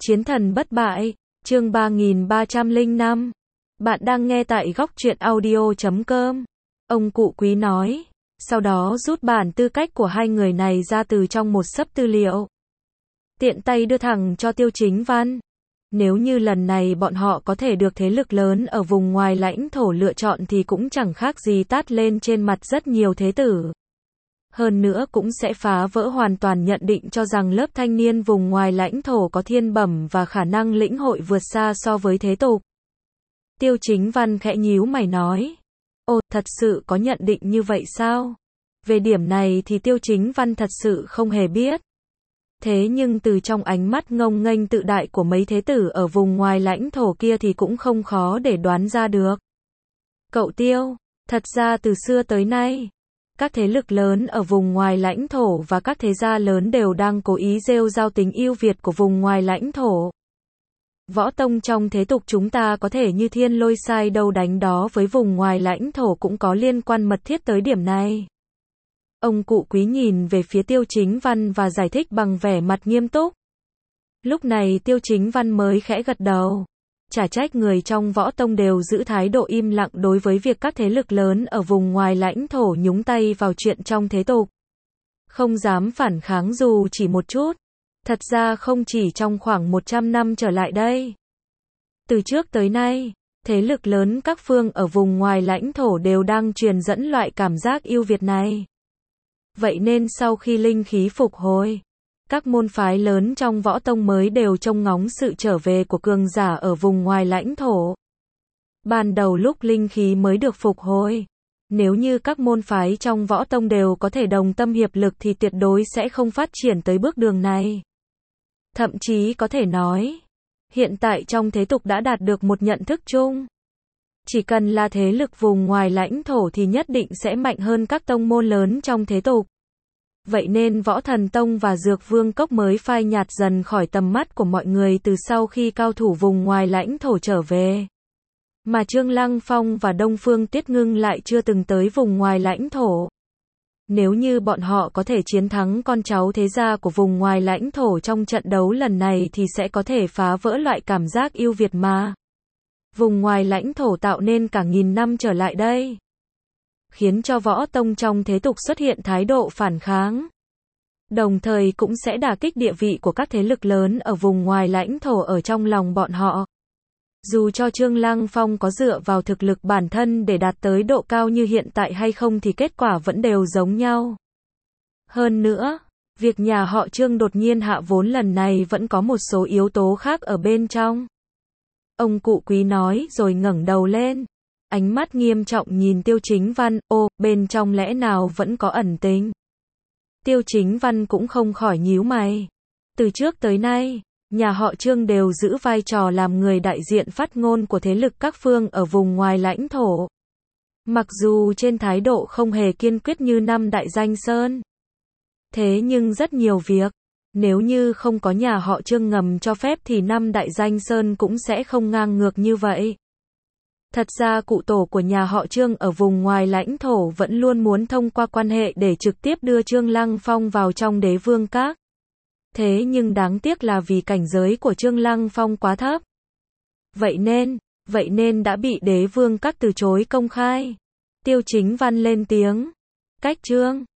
Chiến thần bất bại, chương 3305. Bạn đang nghe tại góc truyện audio.com. Ông cụ Quý nói, sau đó rút bản tư cách của hai người này ra từ trong một xấp tư liệu. Tiện tay đưa thẳng cho Tiêu Chính Văn. Nếu như lần này bọn họ có thể được thế lực lớn ở vùng ngoài lãnh thổ lựa chọn thì cũng chẳng khác gì tát lên trên mặt rất nhiều thế tử. Hơn nữa cũng sẽ phá vỡ hoàn toàn nhận định cho rằng lớp thanh niên vùng ngoài lãnh thổ có thiên bẩm và khả năng lĩnh hội vượt xa so với thế tục. Tiêu Chính Văn khẽ nhíu mày nói, ồ, thật sự có nhận định như vậy sao? Về điểm này thì Tiêu Chính Văn thật sự không hề biết. Thế nhưng từ trong ánh mắt ngông nghênh tự đại của mấy thế tử ở vùng ngoài lãnh thổ kia thì cũng không khó để đoán ra được. Cậu Tiêu, thật ra từ xưa tới nay, các thế lực lớn ở vùng ngoài lãnh thổ và các thế gia lớn đều đang cố ý rêu rao tính ưu việt của vùng ngoài lãnh thổ. Võ tông trong thế tục chúng ta có thể như thiên lôi sai đâu đánh đó với vùng ngoài lãnh thổ cũng có liên quan mật thiết tới điểm này. Ông cụ Quý nhìn về phía Tiêu Chính Văn và giải thích bằng vẻ mặt nghiêm túc. Lúc này Tiêu Chính Văn mới khẽ gật đầu. Chả trách người trong võ tông đều giữ thái độ im lặng đối với việc các thế lực lớn ở vùng ngoài lãnh thổ nhúng tay vào chuyện trong thế tục. Không dám phản kháng dù chỉ một chút. Thật ra không chỉ trong khoảng 100 năm trở lại đây. Từ trước tới nay, thế lực lớn các phương ở vùng ngoài lãnh thổ đều đang truyền dẫn loại cảm giác yêu Việt này. Vậy nên sau khi linh khí phục hồi, các môn phái lớn trong võ tông mới đều trông ngóng sự trở về của cường giả ở vùng ngoài lãnh thổ. Ban đầu lúc linh khí mới được phục hồi, nếu như các môn phái trong võ tông đều có thể đồng tâm hiệp lực thì tuyệt đối sẽ không phát triển tới bước đường này. Thậm chí có thể nói, hiện tại trong thế tục đã đạt được một nhận thức chung. Chỉ cần là thế lực vùng ngoài lãnh thổ thì nhất định sẽ mạnh hơn các tông môn lớn trong thế tục. Vậy nên Võ Thần Tông và Dược Vương Cốc mới phai nhạt dần khỏi tầm mắt của mọi người từ sau khi cao thủ vùng ngoài lãnh thổ trở về. Mà Trương Lăng Phong và Đông Phương Tiết Ngưng lại chưa từng tới vùng ngoài lãnh thổ. Nếu như bọn họ có thể chiến thắng con cháu thế gia của vùng ngoài lãnh thổ trong trận đấu lần này thì sẽ có thể phá vỡ loại cảm giác yêu Việt mà vùng ngoài lãnh thổ tạo nên cả nghìn năm trở lại đây. Khiến cho võ tông trong thế tục xuất hiện thái độ phản kháng. Đồng thời cũng sẽ đả kích địa vị của các thế lực lớn ở vùng ngoài lãnh thổ ở trong lòng bọn họ. Dù cho Trương Lăng Phong có dựa vào thực lực bản thân để đạt tới độ cao như hiện tại hay không thì kết quả vẫn đều giống nhau. Hơn nữa, việc nhà họ Trương đột nhiên hạ vốn lần này vẫn có một số yếu tố khác ở bên trong. Ông cụ Quý nói rồi ngẩng đầu lên. Ánh mắt nghiêm trọng nhìn Tiêu Chính Văn, ô, bên trong lẽ nào vẫn có ẩn tình. Tiêu Chính Văn cũng không khỏi nhíu mày. Từ trước tới nay, nhà họ Trương đều giữ vai trò làm người đại diện phát ngôn của thế lực các phương ở vùng ngoài lãnh thổ. Mặc dù trên thái độ không hề kiên quyết như năm Đại Danh Sơn. Thế nhưng rất nhiều việc, nếu như không có nhà họ Trương ngầm cho phép thì năm Đại Danh Sơn cũng sẽ không ngang ngược như vậy. Thật ra cụ tổ của nhà họ Trương ở vùng ngoài lãnh thổ vẫn luôn muốn thông qua quan hệ để trực tiếp đưa Trương Lăng Phong vào trong Đế Vương Các. Thế nhưng đáng tiếc là vì cảnh giới của Trương Lăng Phong quá thấp. Vậy nên đã bị Đế Vương Các từ chối công khai. Tiêu Chính Văn lên tiếng. Cách Trương